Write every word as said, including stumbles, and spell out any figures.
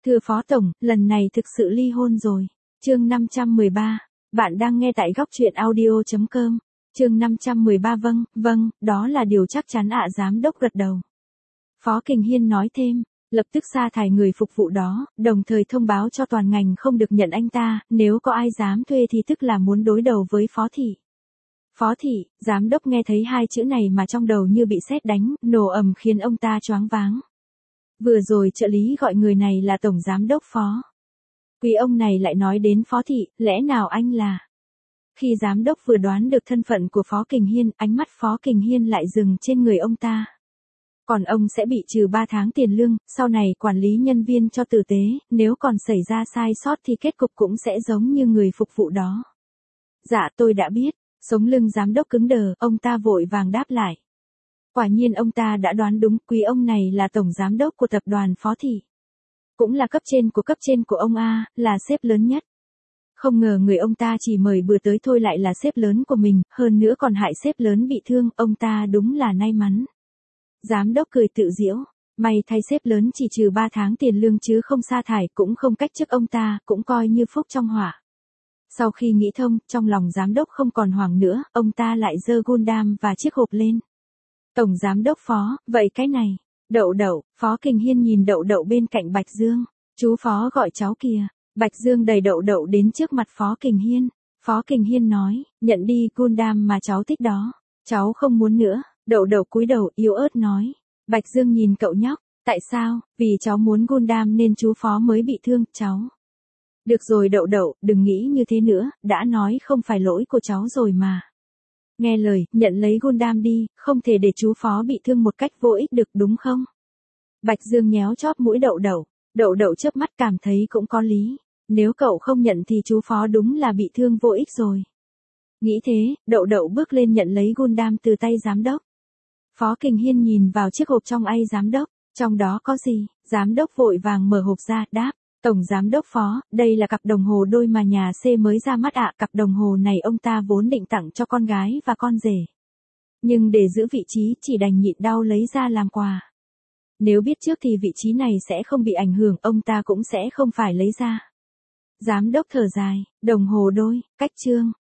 Thưa Phó Tổng, lần này thực sự ly hôn rồi. Chương năm trăm mười ba, bạn đang nghe tại góc truyện audio chấm com. Chương năm trăm mười ba vâng, vâng, đó là điều chắc chắn ạ. Giám đốc gật đầu. Phó Kình Hiên nói thêm, lập tức sa thải người phục vụ đó, đồng thời thông báo cho toàn ngành không được nhận anh ta, nếu có ai dám thuê thì tức là muốn đối đầu với Phó Thị. Phó Thị, giám đốc nghe thấy hai chữ này mà trong đầu như bị sét đánh, nổ ầm khiến ông ta choáng váng. Vừa rồi trợ lý gọi người này là Tổng Giám đốc Phó. Quý ông này lại nói đến Phó Thị, lẽ nào anh là... Khi giám đốc vừa đoán được thân phận của Phó Kình Hiên, ánh mắt Phó Kình Hiên lại dừng trên người ông ta. Còn ông sẽ bị trừ ba tháng tiền lương, sau này quản lý nhân viên cho tử tế, nếu còn xảy ra sai sót thì kết cục cũng sẽ giống như người phục vụ đó. Dạ tôi đã biết, sống lưng giám đốc cứng đờ, ông ta vội vàng đáp lại. Quả nhiên ông ta đã đoán đúng, quý ông này là tổng giám đốc của tập đoàn Phó Thị. Cũng là cấp trên của cấp trên của ông A, là sếp lớn nhất. Không ngờ người ông ta chỉ mời bữa tới thôi lại là sếp lớn của mình, hơn nữa còn hại sếp lớn bị thương, ông ta đúng là may mắn. Giám đốc cười tự giễu, may thay sếp lớn chỉ trừ ba tháng tiền lương chứ không sa thải, cũng không cách chức ông ta, cũng coi như phúc trong họa. Sau khi nghĩ thông, trong lòng giám đốc không còn hoảng nữa, ông ta lại giơ Gundam và chiếc hộp lên. Tổng giám đốc Phó, vậy cái này, Đậu Đậu, Phó Kình Hiên nhìn Đậu Đậu bên cạnh Bạch Dương, chú Phó gọi cháu kìa. Bạch Dương đẩy Đậu Đậu đến trước mặt Phó Kình Hiên. Phó Kình Hiên nói, nhận đi Gundam mà cháu thích đó. Cháu không muốn nữa. Đậu Đậu cúi đầu yếu ớt nói. Bạch Dương nhìn cậu nhóc, tại sao? Vì cháu muốn Gundam nên chú Phó mới bị thương, cháu. Được rồi Đậu Đậu, đừng nghĩ như thế nữa, đã nói không phải lỗi của cháu rồi mà. Nghe lời, nhận lấy Gundam đi, không thể để chú Phó bị thương một cách vô ích được đúng không? Bạch Dương nhéo chóp mũi Đậu Đậu. Đậu Đậu chớp mắt cảm thấy cũng có lý. Nếu cậu không nhận thì chú Phó đúng là bị thương vô ích rồi. Nghĩ thế, Đậu Đậu bước lên nhận lấy Gundam từ tay giám đốc. Phó Kình Hiên nhìn vào chiếc hộp trong tay giám đốc, trong đó có gì? Giám đốc vội vàng mở hộp ra, đáp, Tổng Giám đốc Phó, đây là cặp đồng hồ đôi mà nhà C mới ra mắt ạ. Cặp đồng hồ này ông ta vốn định tặng cho con gái và con rể. Nhưng để giữ vị trí chỉ đành nhịn đau lấy ra làm quà. Nếu biết trước thì vị trí này sẽ không bị ảnh hưởng, ông ta cũng sẽ không phải lấy ra. Giám đốc thở dài, đồng hồ đôi, cách chương,